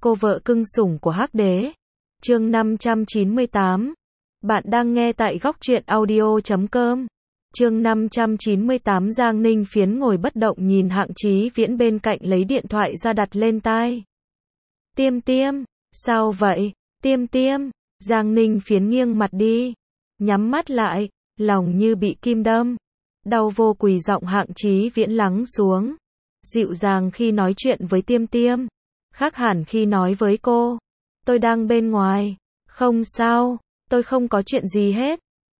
cô vợ cưng sủng của Hắc Đế. Chương 598. Bạn đang nghe tại góc truyện audio.com. Chương 598. Giang Ninh Phiến ngồi bất động nhìn Hạng Chí Viễn bên cạnh lấy điện thoại ra đặt lên tai. Tiêm tiêm, sao vậy? Tiêm tiêm. Giang Ninh Phiến nghiêng mặt đi, nhắm mắt lại, lòng như bị kim đâm. Đau vô quỳ giọng Hạng Chí Viễn lắng xuống, dịu dàng khi nói chuyện với Tiêm Tiêm, khác hẳn khi nói với cô. Tôi đang bên ngoài. Không sao, tôi không có chuyện gì hết.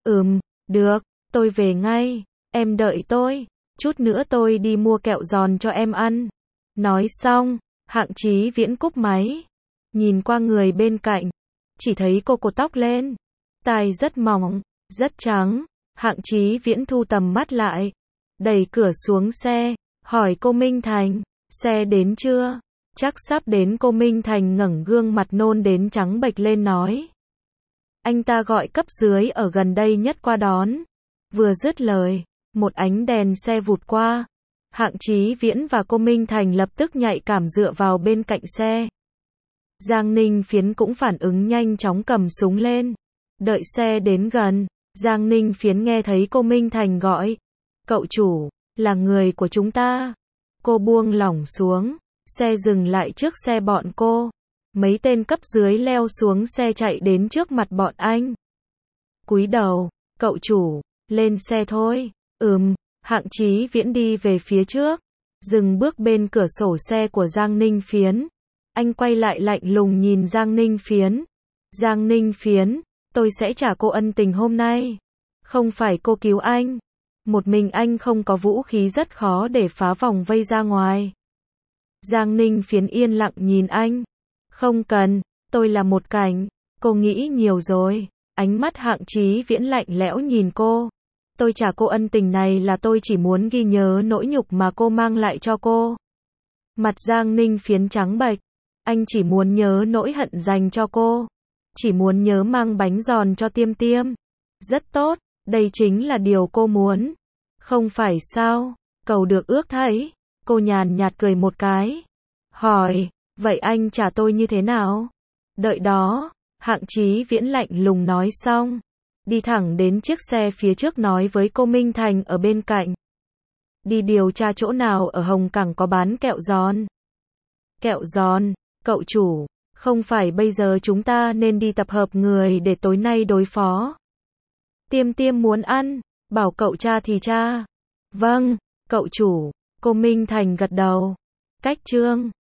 Được, tôi về ngay. Em đợi tôi, chút nữa tôi đi mua kẹo giòn cho em ăn. Nói xong, Hạng Chí Viễn cúp máy, nhìn qua người bên cạnh, chỉ thấy cô cột tóc lên, tai rất mỏng, rất trắng. Hạng Chí Viễn thu tầm mắt lại, đẩy cửa xuống xe, hỏi cô Minh Thành, xe đến chưa? Chắc sắp đến. Cô Minh Thành ngẩng gương mặt nôn đến trắng bệch lên nói. Anh ta gọi cấp dưới ở gần đây nhất qua đón. Vừa dứt lời, một ánh đèn xe vụt qua. Hạng Chí Viễn và cô Minh Thành lập tức nhạy cảm dựa vào bên cạnh xe. Giang Ninh Phiến cũng phản ứng nhanh chóng cầm súng lên. Đợi xe đến gần, Giang Ninh Phiến nghe thấy cô Minh Thành gọi. Cậu chủ, là người của chúng ta. Cô buông lỏng xuống, xe dừng lại trước xe bọn cô. Mấy tên cấp dưới leo xuống xe chạy đến trước mặt bọn anh. Cúi đầu, cậu chủ, lên xe thôi. Hạng Chí Viễn đi về phía trước, dừng bước bên cửa sổ xe của Giang Ninh Phiến. Anh quay lại lạnh lùng nhìn Giang Ninh Phiến. Giang Ninh Phiến, tôi sẽ trả cô ân tình hôm nay. Không phải cô cứu anh. Một mình anh không có vũ khí rất khó để phá vòng vây ra ngoài. Giang Ninh Phiến yên lặng nhìn anh. Không cần, tôi là một cảnh. Cô nghĩ nhiều rồi. Ánh mắt Hạng Chí Viễn lạnh lẽo nhìn cô. Tôi trả cô ân tình này là tôi chỉ muốn ghi nhớ nỗi nhục mà cô mang lại cho cô. Mặt Giang Ninh Phiến trắng bệch. Anh chỉ muốn nhớ nỗi hận dành cho cô. Chỉ muốn nhớ mang bánh giòn cho Tiêm Tiêm. Rất tốt, đây chính là điều cô muốn. Không phải sao? Cầu được ước thấy. Cô nhàn nhạt cười một cái. Hỏi, vậy anh trả tôi như thế nào? Đợi đó. Hạng Chí Viễn lạnh lùng nói xong, đi thẳng đến chiếc xe phía trước nói với cô Minh Thành ở bên cạnh. Đi điều tra chỗ nào ở Hồng Cảng có bán kẹo giòn. Kẹo giòn, cậu chủ, không phải bây giờ chúng ta nên đi tập hợp người để tối nay đối phó. Tiêm Tiêm muốn ăn, bảo cậu cha thì cha. Vâng, cậu chủ, cô Minh Thành gật đầu. Cách chương